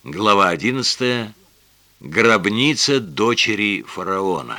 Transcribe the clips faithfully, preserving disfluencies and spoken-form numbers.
Глава одиннадцатая. Гробница дочери фараона.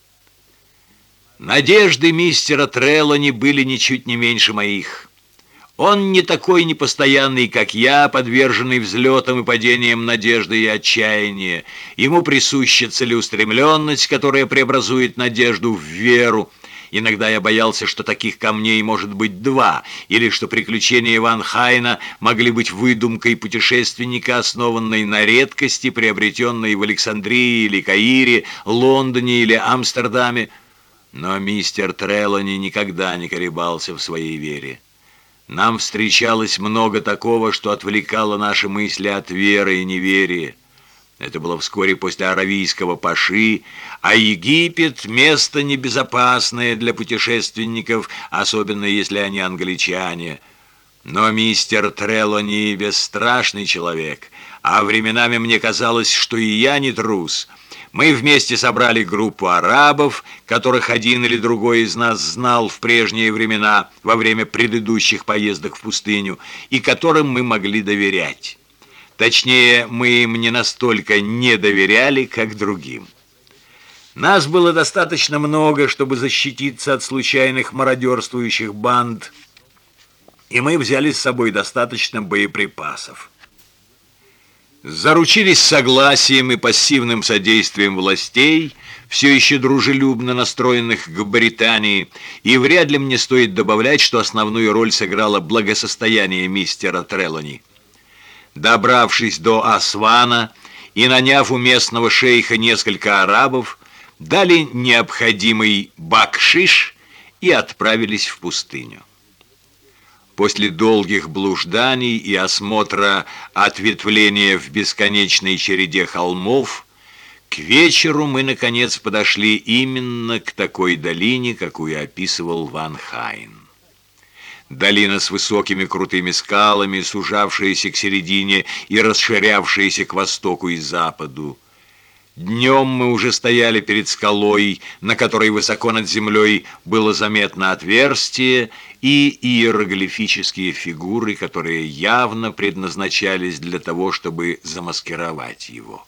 Надежды мистера Трелони были ничуть не меньше моих. Он не такой непостоянный, как я, подверженный взлетам и падениям надежды и отчаяния. Ему присуща целеустремленность, которая преобразует надежду в веру. Иногда я боялся, что таких камней может быть два, или что приключения Ван Хайна могли быть выдумкой путешественника, основанной на редкости, приобретенной в Александрии или Каире, Лондоне или Амстердаме. Но мистер Трелони никогда не колебался в своей вере. Нам встречалось много такого, что отвлекало наши мысли от веры и неверия. Это было вскоре после аравийского паши, а Египет — место небезопасное для путешественников, особенно если они англичане. Но мистер Трелони бесстрашный человек, а временами мне казалось, что и я не трус. Мы вместе собрали группу арабов, которых один или другой из нас знал в прежние времена, во время предыдущих поездок в пустыню, и которым мы могли доверять. Точнее, мы им не настолько не доверяли, как другим. Нас было достаточно много, чтобы защититься от случайных мародерствующих банд, и мы взяли с собой достаточно боеприпасов. Заручились согласием и пассивным содействием властей, все еще дружелюбно настроенных к Британии, и вряд ли мне стоит добавлять, что основную роль сыграло благосостояние мистера Трелони. Добравшись до Асвана и наняв у местного шейха несколько арабов, дали необходимый бакшиш и отправились в пустыню. После долгих блужданий и осмотра ответвления в бесконечной череде холмов, к вечеру мы, наконец, подошли именно к такой долине, какую описывал Ван Хайн. Долина с высокими крутыми скалами, сужавшаяся к середине и расширявшаяся к востоку и западу. Днем мы уже стояли перед скалой, на которой высоко над землей было заметно отверстие, и иероглифические фигуры, которые явно предназначались для того, чтобы замаскировать его.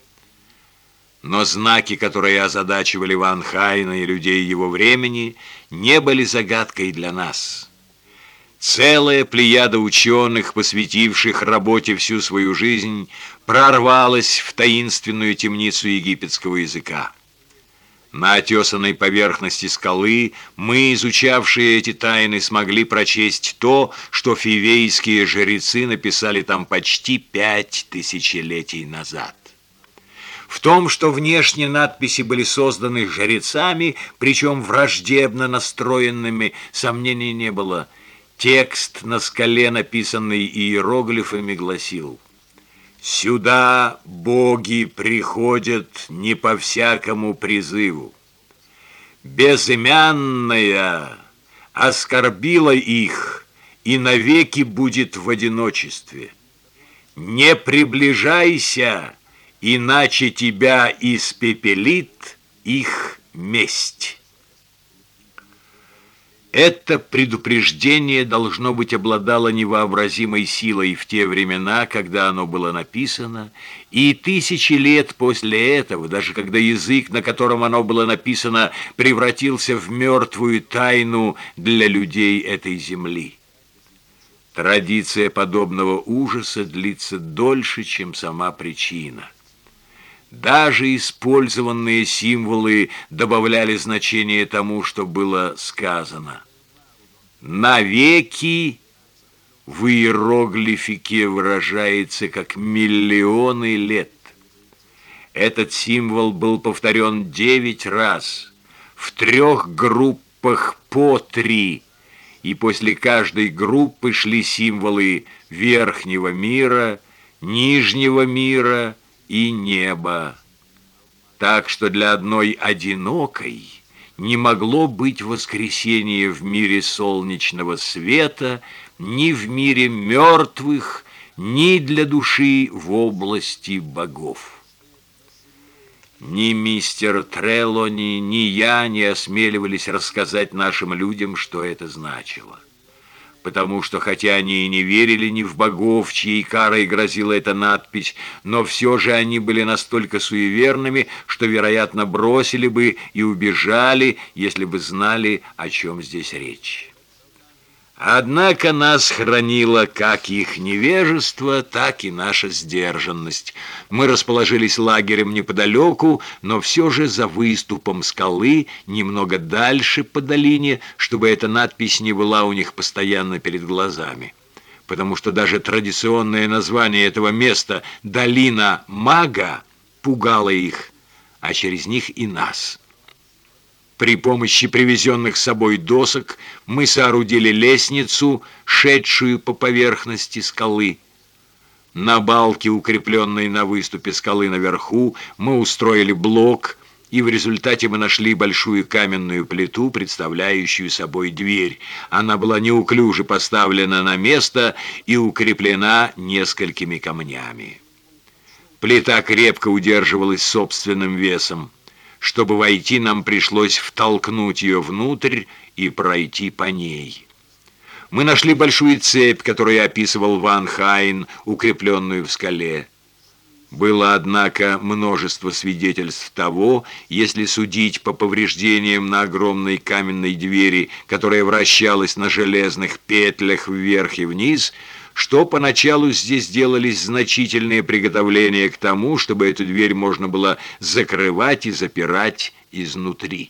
Но знаки, которые озадачивали Ван Хайна и людей его времени, не были загадкой для нас. Целая плеяда ученых, посвятивших работе всю свою жизнь, прорвалась в таинственную темницу египетского языка. На отесанной поверхности скалы мы, изучавшие эти тайны, смогли прочесть то, что фивейские жрецы написали там почти пять тысячелетий назад. В том, что внешние надписи были созданы жрецами, причем враждебно настроенными, сомнений не было. Текст на скале, написанный иероглифами, гласил: «Сюда боги приходят не по всякому призыву. Безымянная оскорбила их и навеки будет в одиночестве. Не приближайся, иначе тебя испепелит их месть». Это предупреждение, должно быть, обладало невообразимой силой в те времена, когда оно было написано, и тысячи лет после этого, даже когда язык, на котором оно было написано, превратился в мертвую тайну для людей этой земли. Традиция подобного ужаса длится дольше, чем сама причина. Даже использованные символы добавляли значение тому, что было сказано. «Навеки» в иероглифике выражается как «миллионы лет». Этот символ был повторен девять раз, в трех группах по три, и после каждой группы шли символы верхнего мира, нижнего мира и неба. Так что для одной одинокой не могло быть воскресения в мире солнечного света, ни в мире мертвых, ни для души в области богов. Ни мистер Трелони, ни я не осмеливались рассказать нашим людям, что это значило. потому что, хотя они и не верили ни в богов, чьей карой грозила эта надпись, но все же они были настолько суеверными, что, вероятно, бросили бы и убежали, если бы знали, о чем здесь речь. Однако нас хранило как их невежество, так и наша сдержанность. Мы расположились лагерем неподалеку, но все же за выступом скалы, немного дальше по долине, чтобы эта надпись не была у них постоянно перед глазами. Потому что даже традиционное название этого места «Долина Мага» пугало их, а через них и нас. При помощи привезенных с собой досок мы соорудили лестницу, шедшую по поверхности скалы. На балке, укрепленной на выступе скалы наверху, мы устроили блок, и в результате мы нашли большую каменную плиту, представляющую собой дверь. Она была неуклюже поставлена на место и укреплена несколькими камнями. Плита крепко удерживалась собственным весом. Чтобы войти, нам пришлось втолкнуть ее внутрь и пройти по ней. Мы нашли большую цепь, которую описывал Ван Хайн, укрепленную в скале. Было, однако, множество свидетельств того, если судить по повреждениям на огромной каменной двери, которая вращалась на железных петлях вверх и вниз, что поначалу здесь делались значительные приготовления к тому, чтобы эту дверь можно было закрывать и запирать изнутри.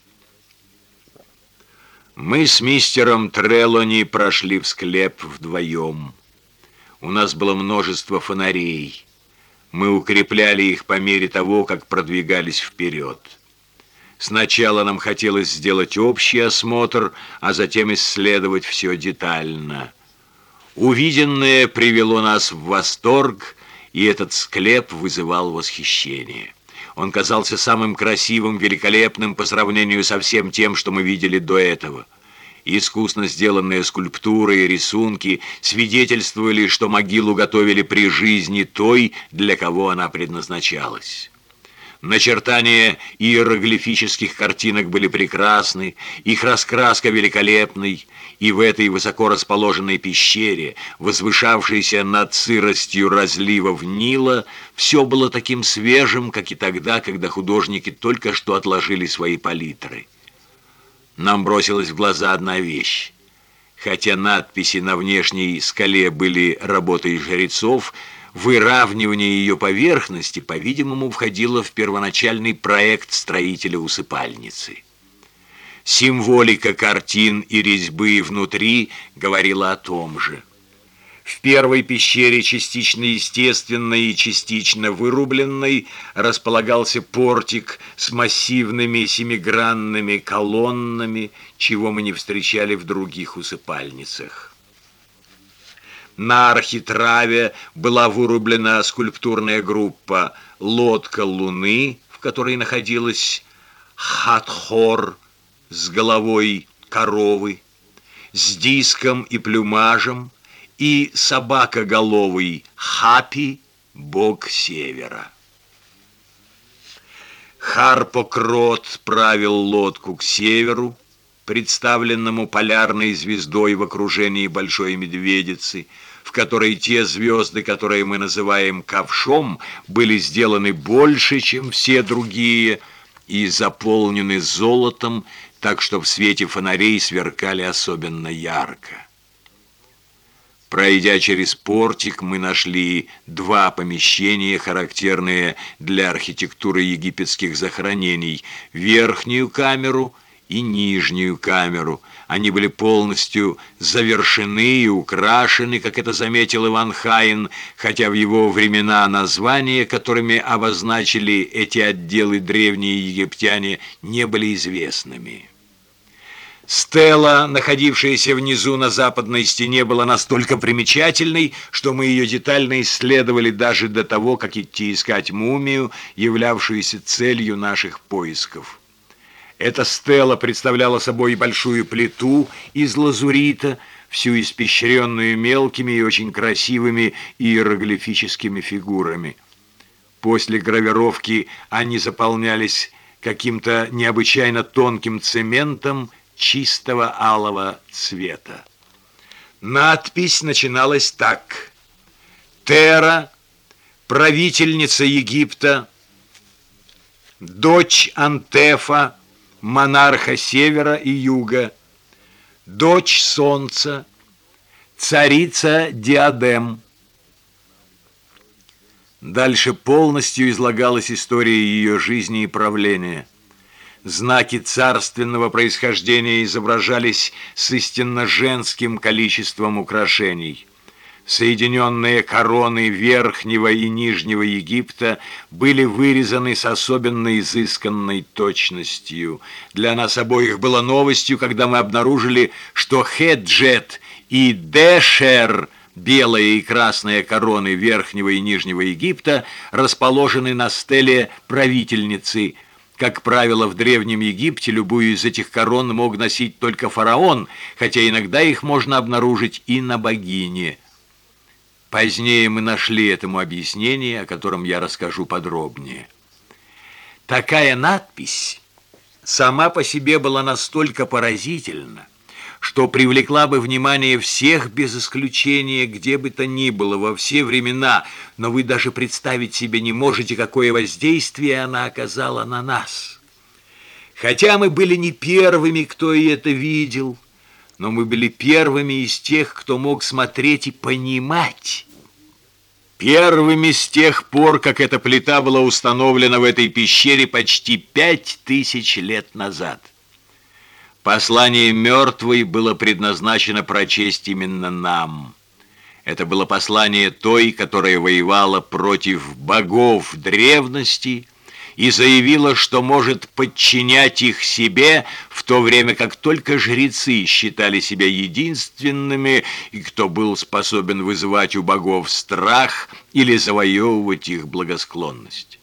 Мы с мистером Трелони прошли в склеп вдвоем. У нас было множество фонарей. Мы укрепляли их по мере того, как продвигались вперед. Сначала нам хотелось сделать общий осмотр, а затем исследовать все детально. Увиденное привело нас в восторг, и этот склеп вызывал восхищение. Он казался самым красивым, великолепным по сравнению со всем тем, что мы видели до этого. Искусно сделанные скульптуры и рисунки свидетельствовали, что могилу готовили при жизни той, для кого она предназначалась. Начертания иероглифических картинок были прекрасны, их раскраска великолепной, и в этой высоко расположенной пещере, возвышавшейся над сыростью разливов Нила, все было таким свежим, как и тогда, когда художники только что отложили свои палитры. Нам бросилась в глаза одна вещь. Хотя надписи на внешней скале были работой жрецов, выравнивание ее поверхности, по-видимому, входило в первоначальный проект строителя усыпальницы. Символика картин и резьбы внутри говорила о том же. В первой пещере, частично естественной и частично вырубленной, располагался портик с массивными семигранными колоннами, чего мы не встречали в других усыпальницах. На архитраве была вырублена скульптурная группа «Лодка Луны», в которой находилась Хатхор с головой коровы, с диском и плюмажем, и собакоголовый Хапи, бог севера. Харпокрот правил лодку к северу, представленному полярной звездой в окружении Большой Медведицы, в которой те звезды, которые мы называем ковшом, были сделаны больше, чем все другие, и заполнены золотом, так что в свете фонарей сверкали особенно ярко. Пройдя через портик, мы нашли два помещения, характерные для архитектуры египетских захоронений: верхнюю камеру и нижнюю камеру. Они были полностью завершены и украшены, как это заметил Ван Хайн, хотя в его времена названия, которыми обозначили эти отделы древние египтяне, не были известными. Стела, находившаяся внизу на западной стене, была настолько примечательной, что мы ее детально исследовали даже до того, как идти искать мумию, являвшуюся целью наших поисков. Эта стела представляла собой большую плиту из лазурита, всю испещренную мелкими и очень красивыми иероглифическими фигурами. После гравировки они заполнялись каким-то необычайно тонким цементом чистого алого цвета. Надпись начиналась так: «Тера, правительница Египта, дочь Антефа, монарха севера и юга, дочь солнца, царица Диадем». Дальше полностью излагалась история ее жизни и правления. Знаки царственного происхождения изображались с истинно женским количеством украшений. Соединенные короны Верхнего и Нижнего Египта были вырезаны с особенно изысканной точностью. Для нас обоих было новостью, когда мы обнаружили, что Хеджет и Дешер, белая и красная короны Верхнего и Нижнего Египта, расположены на стеле правительницы. Как правило, в Древнем Египте любую из этих корон мог носить только фараон, хотя иногда их можно обнаружить и на богине. Позднее мы нашли этому объяснение, о котором я расскажу подробнее. Такая надпись сама по себе была настолько поразительна, что привлекла бы внимание всех без исключения, где бы то ни было, во все времена, но вы даже представить себе не можете, какое воздействие она оказала на нас. Хотя мы были не первыми, кто и это видел, но мы были первыми из тех, кто мог смотреть и понимать. Первыми с тех пор, как эта плита была установлена в этой пещере почти пять тысяч лет назад. Послание мертвой было предназначено прочесть именно нам. Это было послание той, которая воевала против богов древности и заявила, что может подчинять их себе, в то время как только жрецы считали себя единственными, и кто был способен вызывать у богов страх или завоевывать их благосклонность.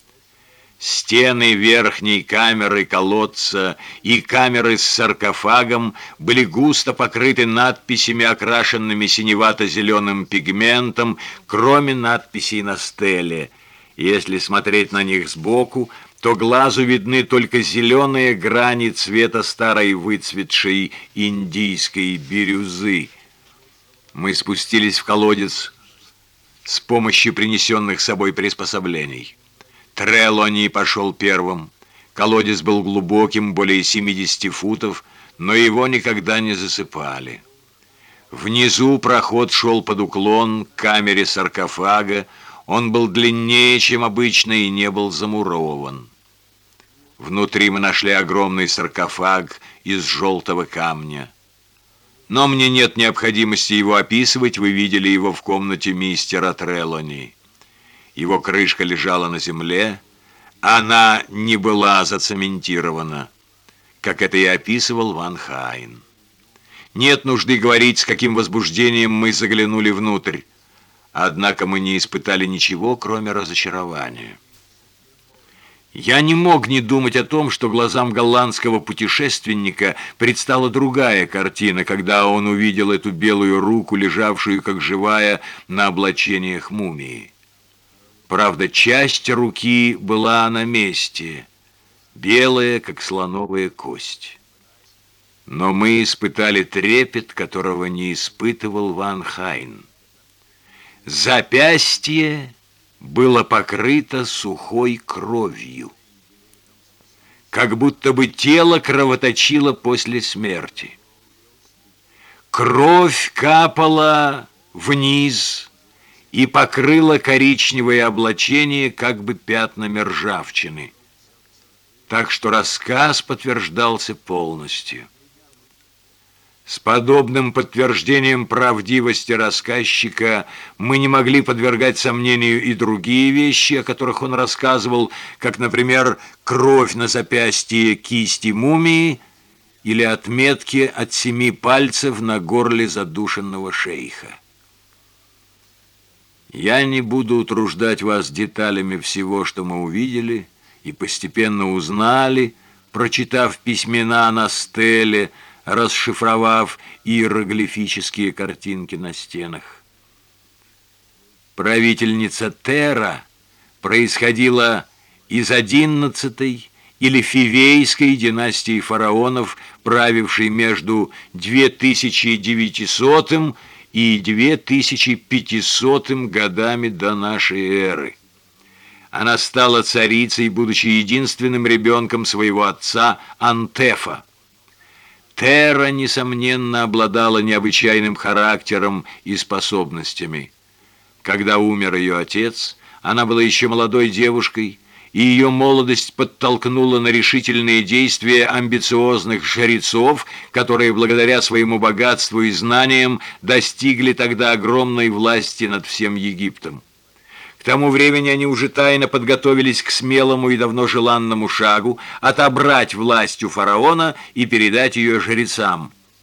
Стены верхней камеры колодца и камеры с саркофагом были густо покрыты надписями, окрашенными синевато-зеленым пигментом, кроме надписей на стеле. Если смотреть на них сбоку, то глазу видны только зеленые грани цвета старой выцветшей индийской бирюзы. Мы спустились в колодец с помощью принесенных с собой приспособлений. Трелони пошел первым. Колодец был глубоким, более семидесяти футов, но его никогда не засыпали. Внизу проход шел под уклон к камере саркофага. Он был длиннее, чем обычно, и не был замурован. Внутри мы нашли огромный саркофаг из желтого камня. Но мне нет необходимости его описывать, вы видели его в комнате мистера Трелони. Его крышка лежала на земле, она не была зацементирована, как это и описывал Ван Хайн. Нет нужды говорить, с каким возбуждением мы заглянули внутрь. Однако мы не испытали ничего, кроме разочарования. Я не мог не думать о том, что глазам голландского путешественника предстала другая картина, когда он увидел эту белую руку, лежавшую как живая на облачениях мумии. Правда, часть руки была на месте, белая, как слоновая кость. Но мы испытали трепет, которого не испытывал Ван Хайн. Запястье было покрыто сухой кровью, как будто бы тело кровоточило после смерти. Кровь капала вниз и покрыла коричневое облачение как бы пятнами ржавчины, так что рассказ подтверждался полностью. С подобным подтверждением правдивости рассказчика мы не могли подвергать сомнению и другие вещи, о которых он рассказывал, как, например, кровь на запястье кисти мумии или отметки от семи пальцев на горле задушенного шейха. Я не буду утруждать вас деталями всего, что мы увидели и постепенно узнали, прочитав письмена на стеле, расшифровав иероглифические картинки на стенах. Правительница Тера происходила из одиннадцатой или Фивейской династии фараонов, правившей между две тысячи девятисотым и две тысячи пятисотым годами до нашей эры. Она стала царицей, будучи единственным ребенком своего отца Антефа. Тера, несомненно, обладала необычайным характером и способностями. Когда умер ее отец, она была еще молодой девушкой, и ее молодость подтолкнула на решительные действия амбициозных жрецов, которые благодаря своему богатству и знаниям достигли тогда огромной власти над всем Египтом. К тому времени они уже тайно подготовились к смелому и давно желанному шагу отобрать власть у фараона и передать ее жрецам.